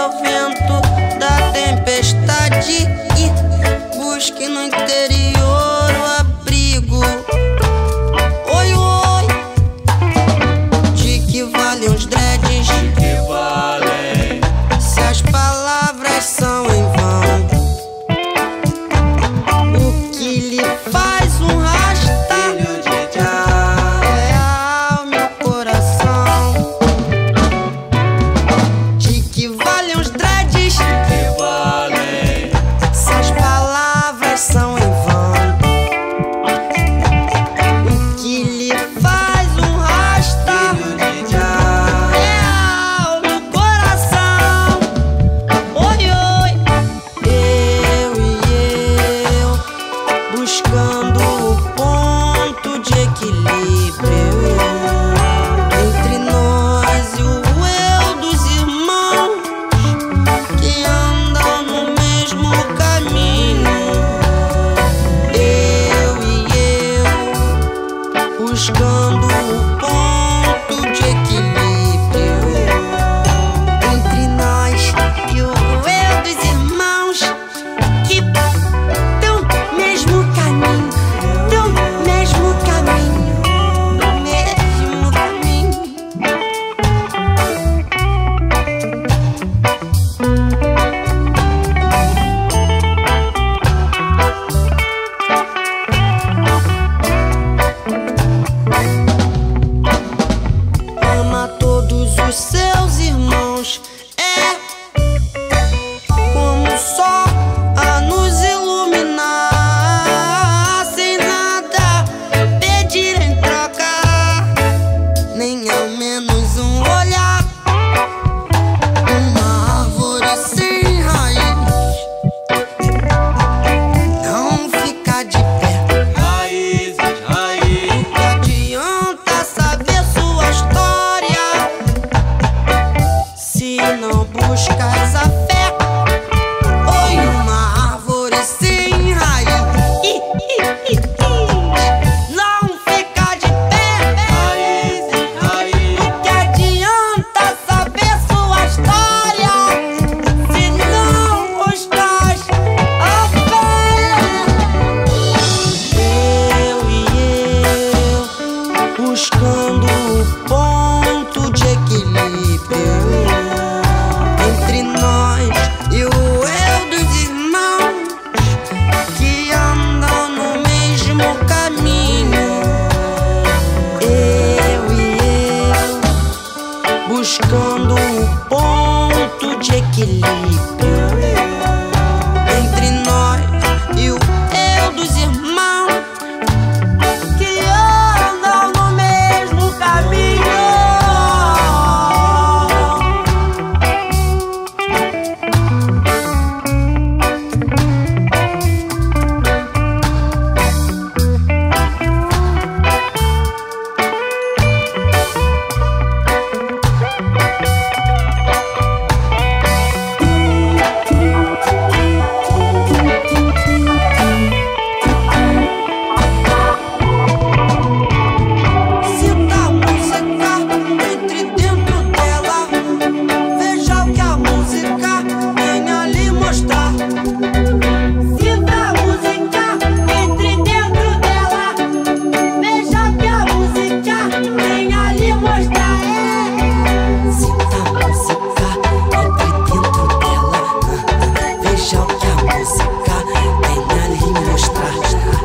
ao vento da tempestade e busque no interior o abrigo. Oi, oi, de que valem os dreads? De que valem? Se as palavras são em vão, o que lhe faz um rasta é a alma e o coração. De que valem os dreads? De que valem? Se as palavras são em vão, o que lhe faz um rasta é a alma e o coração. Oi, oi, eu e eu, buscando o ponto de equilíbrio entre nós e o eu dos irmãos que andam no mesmo caminho. Eu e eu, buscando o ponto de equilíbrio entre nós e o eu dos irmãos que tão mesmo caminho, tão mesmo caminho, mesmo caminho. Ama todos os seus irmãos, é como o sol a nos iluminar, sem nada pedir em troca, nem ao menos um olhar. Uma árvore sem raiz não fica de pé. Raízes, raiz. Que adianta saber sua história se não buscas a fé? Oi, uma árvore sem raiz não fica de pé. Raízes, raiz. Que adianta saber sua história se não buscas a fé? Eu e eu, buscando o ponto de equilíbrio entre nós e o eu dos irmãos que andam no mesmo caminho. Eu e eu, buscando o ponto de equilíbrio entre nós e o eu dos irmãos que andam no mesmo caminho. Sinta a música, entre dentro dela, veja o que a música tem a lhe mostrar. Sinta a música, entre dentro dela, veja o que a música tem a lhe mostrar. Sinta a música, entre dentro dela, veja o que a música tem a lhe mostrar.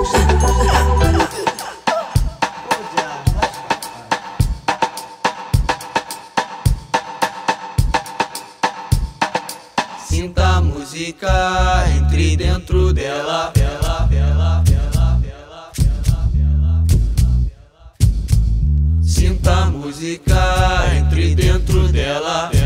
Sinta a música, entre dentro dela. Sinta a música, entre dentro dela.